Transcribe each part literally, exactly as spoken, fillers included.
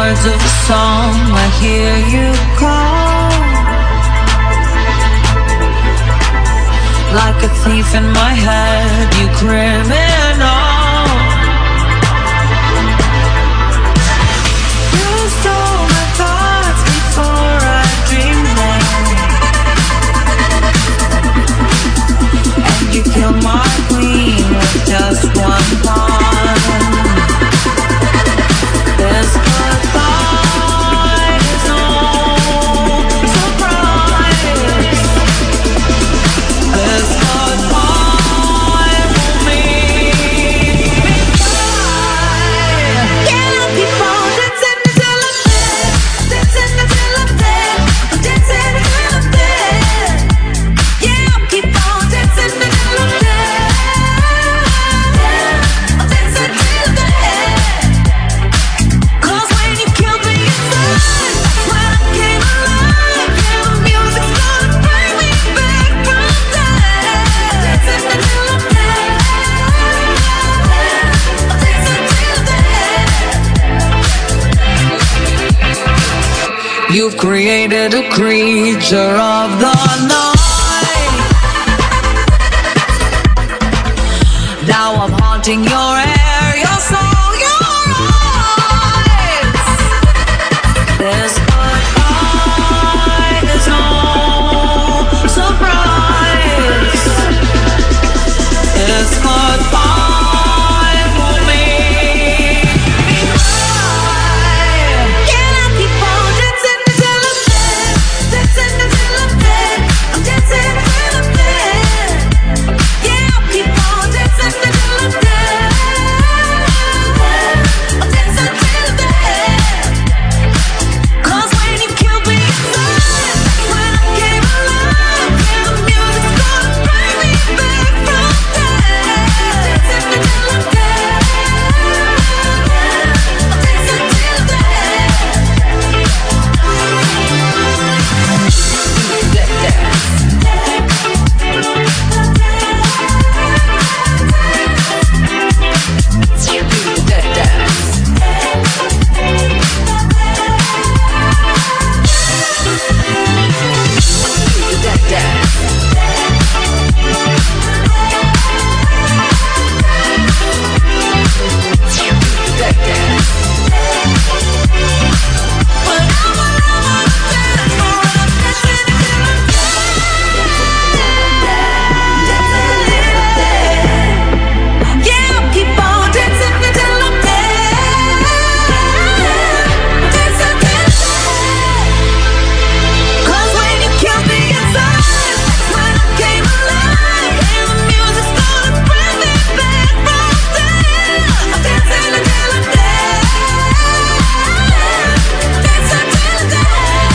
words of a song, I hear you call. Like a thief in my head, you criminal. You stole my thoughts before I dreamed them, and you killed my queen with just one pawn. This goodbye is no surprise. This goodbye will make me cry. Yeah, I'll keep on dancing until I'm dead, dancing until I'm dead, I'm dancing until I'm dead. Yeah, I'll keep on dancing until I'm dead, I'm dancing till I'm dead. You've created a creature of the night. Now I'm haunting your air, your soul, your eyes. This goodbye is no surprise. This goodbye will make me cry. Yeah, I'll keep on dancing until I'm dead, dancing until I'm dead, I'm dancing until I'm dead. Yeah, I'll keep on dancing until I'm dead, I'm dancing until I'm dead. 'Cause when you killed me inside, when I came alive, yeah, the music's gonna bring me back from dead. Dancing until I'm dead, I'm dancing until I'm dead. Yeah, I'll keep on dancing until I'm dead, dancing until I'm dead. 'Cause when you killed me inside, when I came alive, and the music's gonna bring me back from dead. I'm dancing until I'm dead, dancing until I'm dead.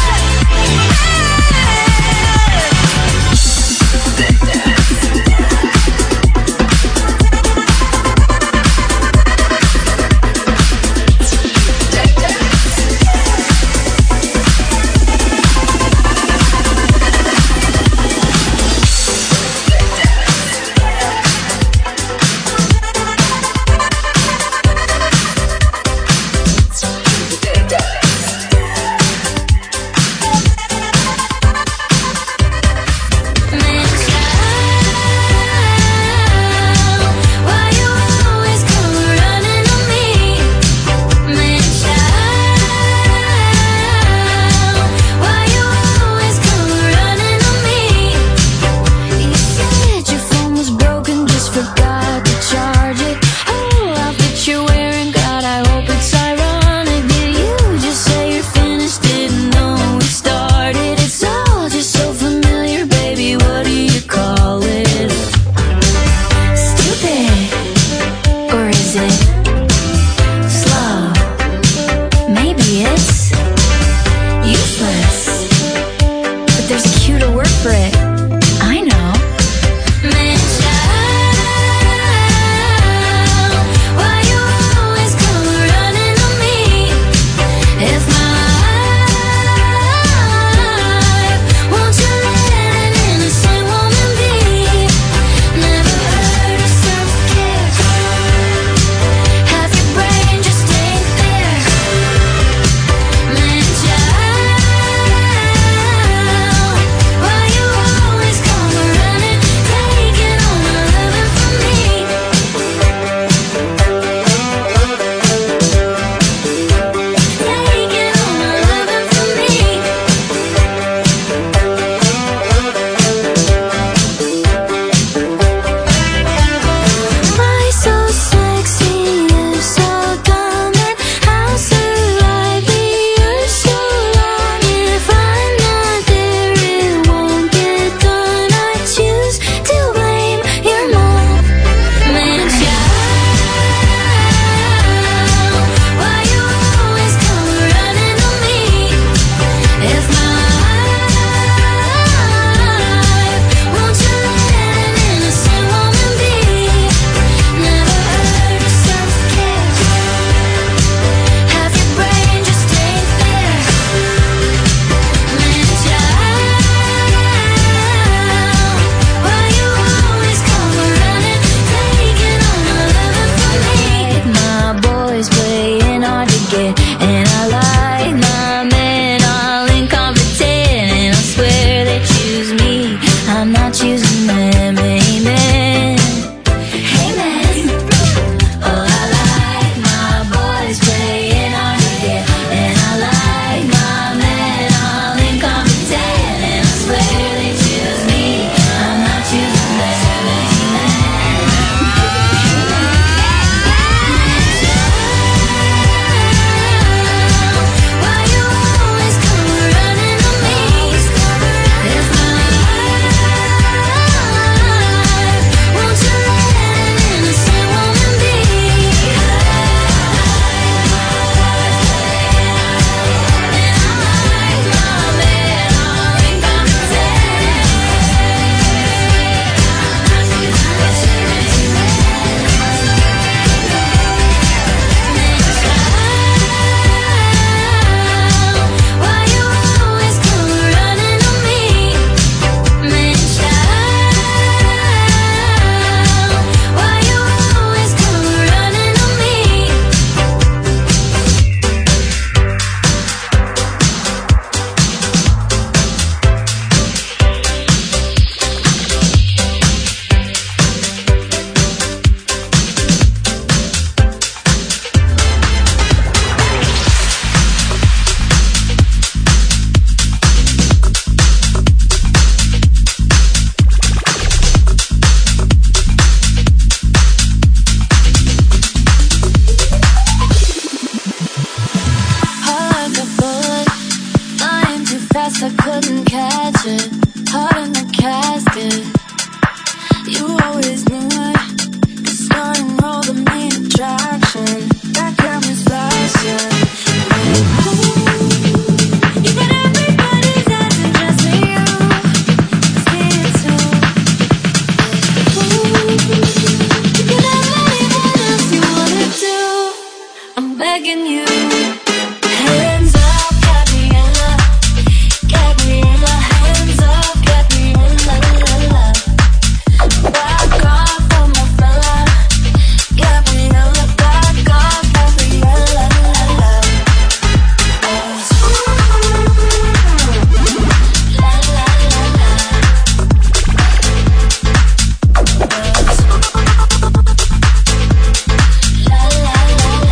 Why you always come running on me? Man, child, why you always come running on me? You said your phone was broken, just forgot to charge it. Oh, outfit you're wearing, God, I hope it's ironic. Did you just say you're finished? Didn't know we started. It's all just so familiar, baby. What do you call it? Stupid, or is it slow? Maybe it's useless, but there's a cuter word for it. I know. Man, child, why you always come running on me? If my life, won't you let an innocent woman be? Never heard of self-care. begging you. Hands up, Gabriella, Gabriella, hands up, Gabriella, la la. Back off from my fella, Gabriella, back off, Gabriella, la la. La la la la. La la la la.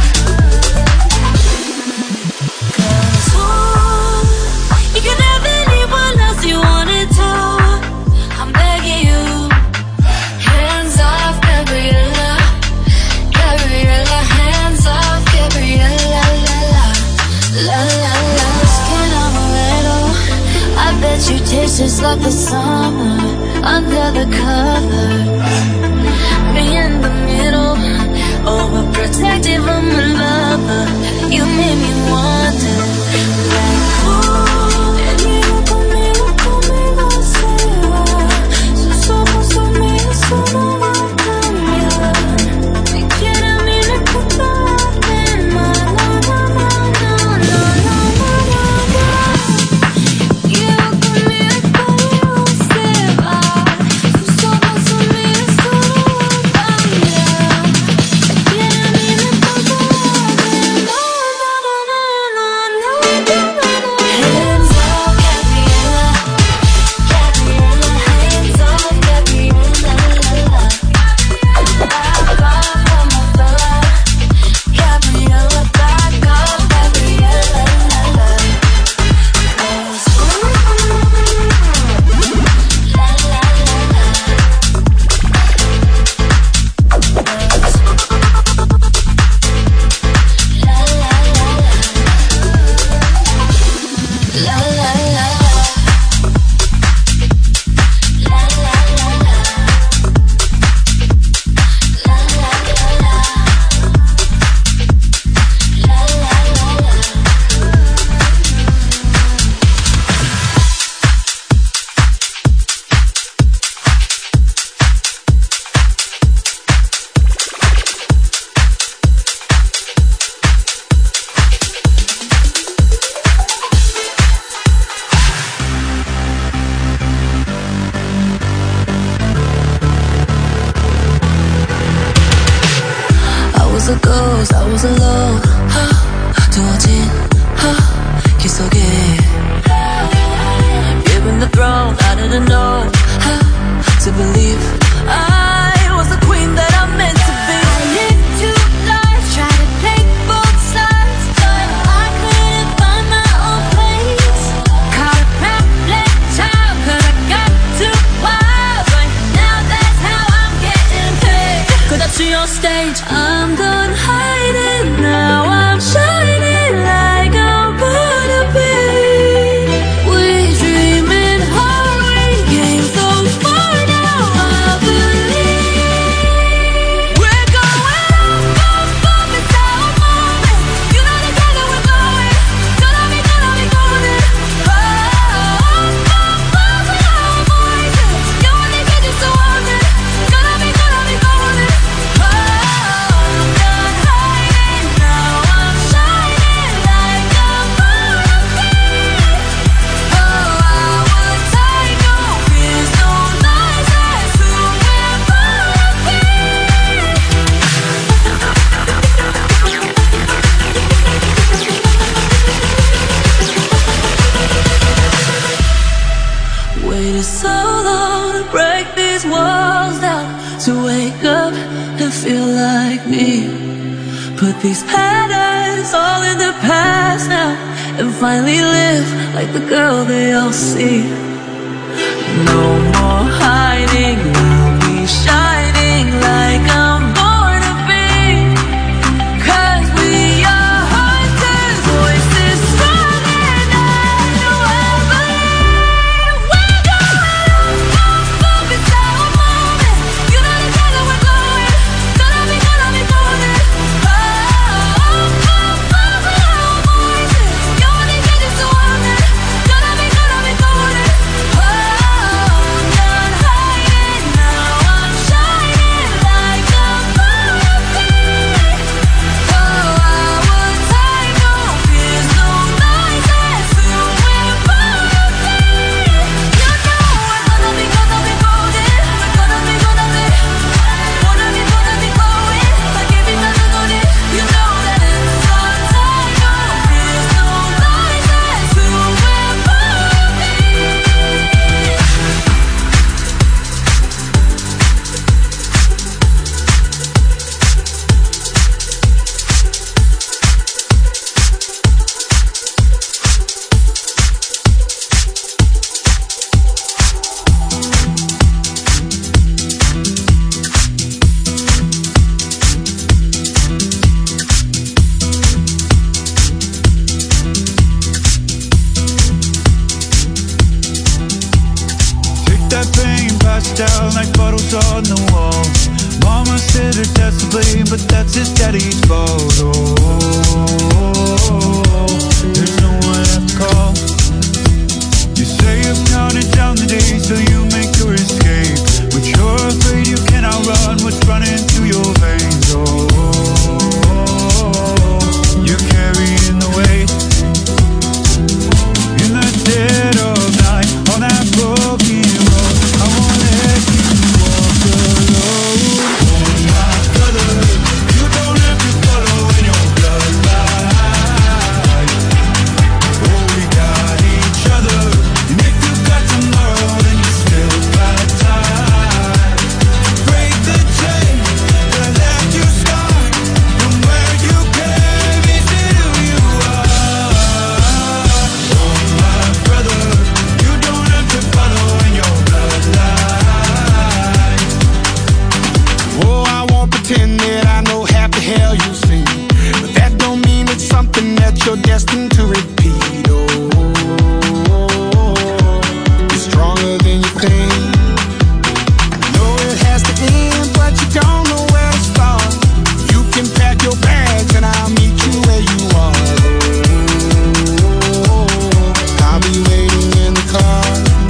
Cause ooh, you can have anyone else you wanted to. I'm begging you. Hands off, Gabriella, Gabriella, hands off, Gabriella, la la, la la la. Skin amaretto, I bet you taste just like the summer under the covers. Me in the middle, overprotective, I'm a lover. You made me wonder, like, ooh, venido conmigo, conmigo se va. Sus ojos son míos, eso no va a cambiar. Si quiere a mí me importa la pena, no, no, no, no, no, no, no, no. Venido conmigo, conmigo se va. Sus ojos son míos, eso no va a cambiar. Si quiere a mí me importa la pena, no, no, no, no, no, no, no. Hands off, Gabriella, Gabriella, hands off, Gabriella, la la. Back off from my fella, Gabriella, back off, Gabriella, la la. Cause ooh, la la la la. La la la la. La la la la. La la la la. La la la la. La la la la. I was a ghost, I was alone. 두어진 길 속에 given the throne, I didn't know how to believe I was the queen that I'm meant to be. I lived two lives, tried to play both sides, but I couldn't find my own place. Caught a backlit child, 'cause I got too wild. Right now that's how I'm getting paid. Cause up to your stage, I'm done hiding. Now I'm shining like I'm born to be. We dreaming hard, we came so far, now I believe we're going up, up, up, it's our moment. You know the time that we're going. Gonna be, gonna be golden. Oh, up, up, up, with our voices. You only get just to want it. Gonna be, gonna be golden. Oh, I'm done hiding, now I'm shining like I'm born to be. Oh, I would take no fears, no lies, that's who we're born to be. Waited so long to break these walls down, to wake up and feel like me. Put these patterns all in the past now, and finally live like the girl they all see. No more hiding, I'll be shining like I'm born to be. 'Cause we are hunters, voices strong and I know I believe we're going up, up, up, it's our moment. You know the time that we're going. Gonna be, gonna be golden. Oh, up, up, up, with our voices. You only get just to want it. Gonna be, gonna be golden. Oh, I'm done hiding, down like photos on the wall. Mama said her dad's to blame, but that's his daddy's fault. Oh, there's no one left to call. You say you've counted down the days till you make your escape, but you're afraid you cannot run what's running through your veins. Oh, you're carrying the weight in the dead of night on that broken road. I won't let you walk alone. Oh my brother, you don't have to follow in your bloodline. Oh, we got each other, and if you got tomorrow, then you still got time. Break the chain that left you scarred from where you came into who you are. Oh my brother, you don't have to follow in your bloodline. Oh, I won't pretend that I know half the hell you see, but that don't mean it's something that you're destined to repeat. Oh, you're stronger than you think. Know it has to end, but you don't know where to start. You can pack your bags and I'll meet you where you are. Oh, I'll be waiting in the car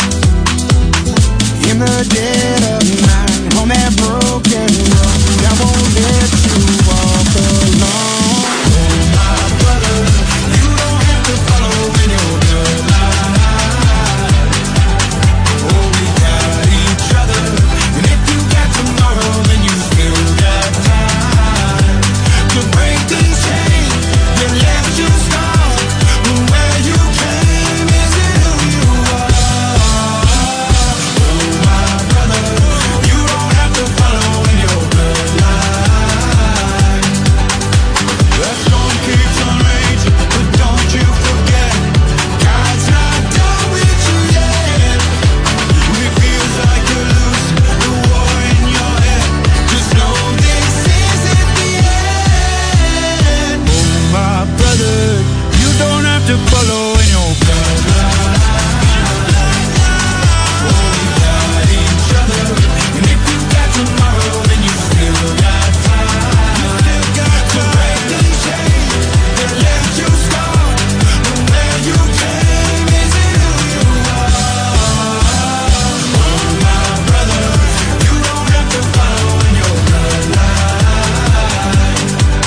in the dead of night on that broken road. I won't let you walk alone. Oh my brother, you don't have to follow in your bloodline. Oh, we got each other, and if you got tomorrow, then you still got time to break these chains that left you scarred from where you came into who you are. Oh my brother, you don't have to follow in your bloodline. That storm keeps on raging, but don't you forget, God's not done with you yet. When it feels like you're losing the war in your head, just know this isn't the end. Oh my brother, you don't have to follow in your bloodline. Oh, we got each other, and if you got tomorrow, then you still got time. You still got to break these chains that left you scarred from where you came into who you are. Oh my brother, you don't have to follow in your bloodline.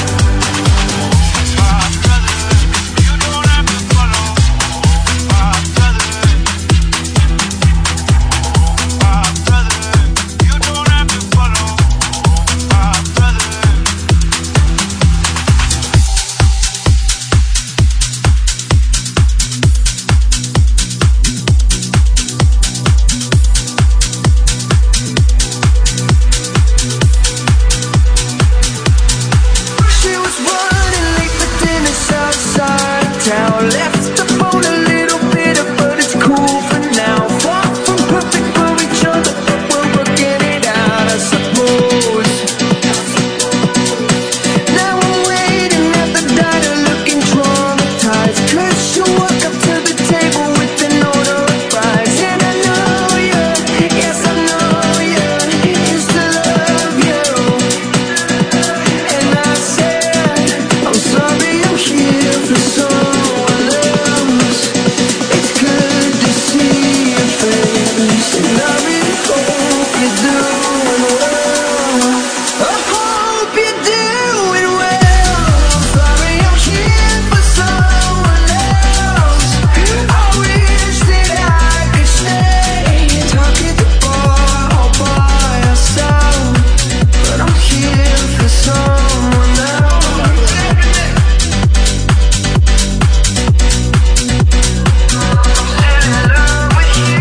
My brother, you don't have to follow. My brother, my brother, you don't have to follow. My brother. She was running late for dinner outside town. Left the phone a little bitter, but it's cool for now. Far from perfect for each other, but we're working it out, I suppose. Now I'm waiting at the diner, looking traumatized. 'Cause you walk up to the table with an order of fries. And I know you, yes I know you, used to love you. And I said, I'm sorry, I'm here for someone else. It's good to see your face, and I really hope you're doing well. I hope you're doing well. I'm sorry, I'm here for someone else. I wish that I could stay and talk at the bar all by yourself, but I'm here for someone else. I'm in love with you.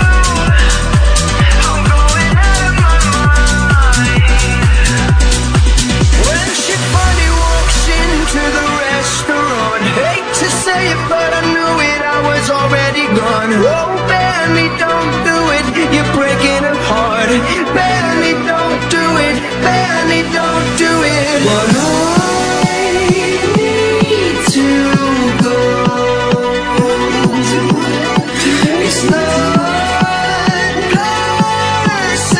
I'm going out of my mind. When she finally walks into the restaurant, hate to say it, but I knew it, I was already gone. Oh, Benny, don't do it, you're breaking her heart. Benny, don't do it, Benny, don't do it. But I need to go. It's not personal.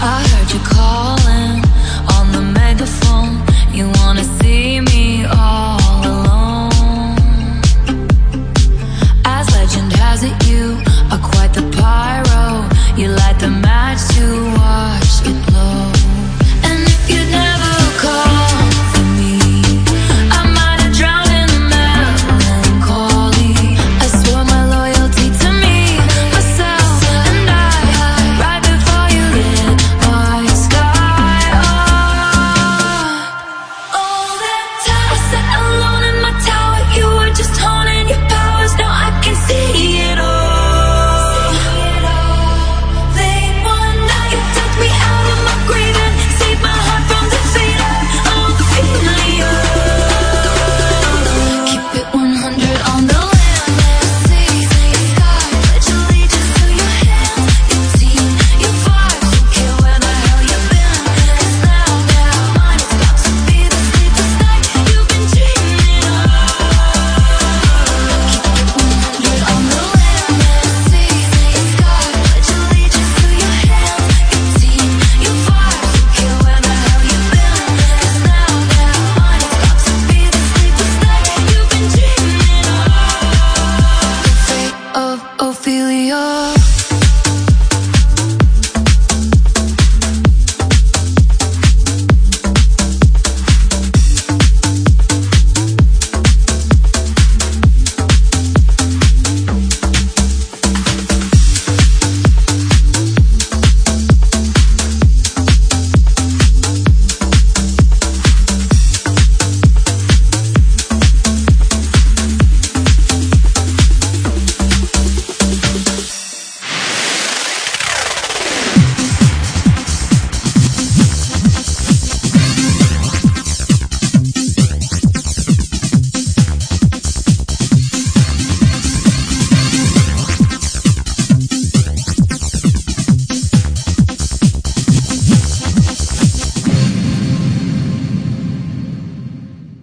I heard you calling on the megaphone. You wanna see me all alone. As legend has it, you are quite the pyro. You light the match to watch it blow. And if you'd never